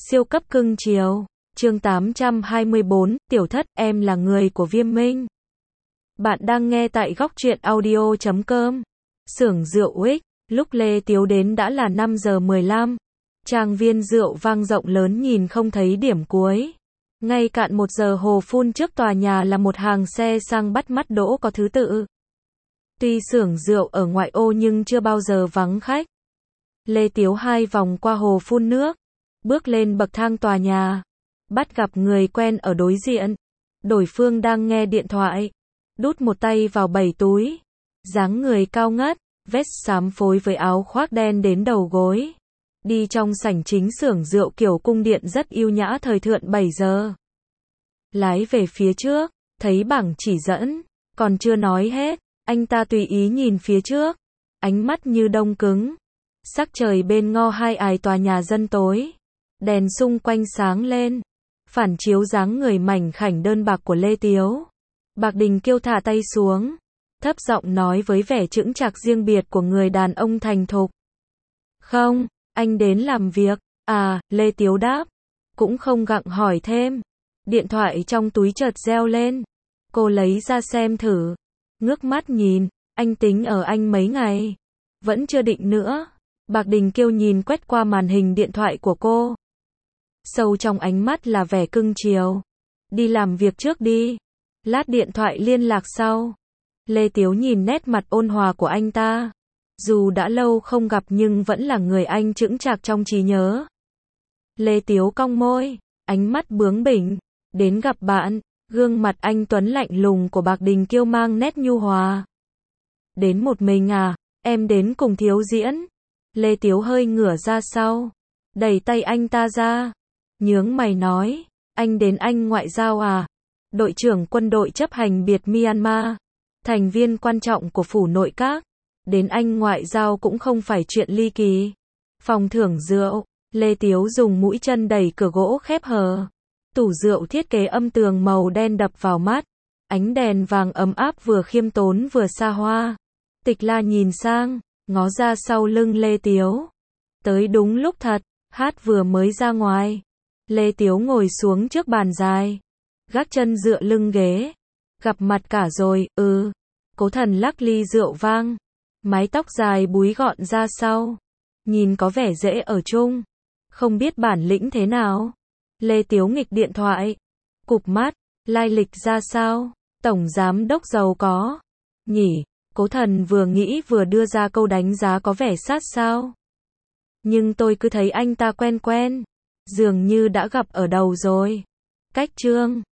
Siêu cấp cưng chiều. Chương 824, Tiểu Thất, em là người của Viêm Minh. Bạn đang nghe tại góc truyện audio.com. Xưởng rượu X, lúc Lê Tiếu đến đã là 5 giờ 15. Trang viên rượu vang rộng lớn nhìn không thấy điểm cuối. Ngay cạn 1 giờ hồ phun trước tòa nhà là một hàng xe sang bắt mắt đỗ có thứ tự. Tuy xưởng rượu ở ngoại ô nhưng chưa bao giờ vắng khách. Lê Tiếu 2 vòng qua hồ phun nước, bước lên bậc thang tòa nhà, bắt gặp người quen ở đối diện. Đối phương đang nghe điện thoại, đút một tay vào 7 túi, dáng người cao ngất, vest xám phối với áo khoác đen đến đầu gối. Đi trong sảnh chính xưởng rượu kiểu cung điện rất yêu nhã thời thượng 7 giờ. Lái về phía trước, thấy bảng chỉ dẫn, còn chưa nói hết, anh ta tùy ý nhìn phía trước, ánh mắt như đông cứng. Sắc trời bên ngõ hai ải tòa nhà dân tối, đèn xung quanh sáng lên, phản chiếu dáng người mảnh khảnh đơn bạc của Lê Tiếu. Bạc Đình Kiêu thả tay xuống, thấp giọng nói với vẻ chững chạc riêng biệt của người đàn ông thành thục. Không, anh đến làm việc. À, Lê Tiếu đáp, cũng không gặng hỏi thêm. Điện thoại trong túi chợt reo lên. Cô lấy ra xem thử, ngước mắt nhìn, anh tính ở anh mấy ngày? Vẫn chưa định nữa. Bạc Đình Kiêu nhìn quét qua màn hình điện thoại của cô. Sâu trong ánh mắt là vẻ cưng chiều. Đi làm việc trước đi. Lát điện thoại liên lạc sau. Lê Tiếu nhìn nét mặt ôn hòa của anh ta. Dù đã lâu không gặp nhưng vẫn là người anh chững chạc trong trí nhớ. Lê Tiếu cong môi, ánh mắt bướng bỉnh. Đến gặp bạn, gương mặt anh tuấn lạnh lùng của Bạc Đình Kiêu mang nét nhu hòa. Đến một mình à, em đến cùng Thiếu Diễn. Lê Tiếu hơi ngửa ra sau, đẩy tay anh ta ra, nhướng mày nói, anh đến anh ngoại giao à? Đội trưởng quân đội chấp hành biệt Myanmar, thành viên quan trọng của phủ nội các, đến anh ngoại giao cũng không phải chuyện ly kỳ. Phòng thưởng rượu, Lê Tiếu dùng mũi chân đẩy cửa gỗ khép hờ. Tủ rượu thiết kế âm tường màu đen đập vào mắt, ánh đèn vàng ấm áp vừa khiêm tốn vừa xa hoa. Tịch La nhìn sang, ngó ra sau lưng Lê Tiếu. Tới đúng lúc thật, hát vừa mới ra ngoài. Lê Tiếu ngồi xuống trước bàn dài, gác chân dựa lưng ghế. Gặp mặt cả rồi, Cố Thần lắc ly rượu vang, mái tóc dài búi gọn ra sau, nhìn có vẻ dễ ở chung. Không biết bản lĩnh thế nào. Lê Tiếu nghịch điện thoại, cụp mắt, lai lịch ra sao? Tổng giám đốc giàu có nhỉ? Cố Thần vừa nghĩ vừa đưa ra câu đánh giá có vẻ sát sao. Nhưng tôi cứ thấy anh ta quen quen, dường như đã gặp ở đâu rồi. Cách Trương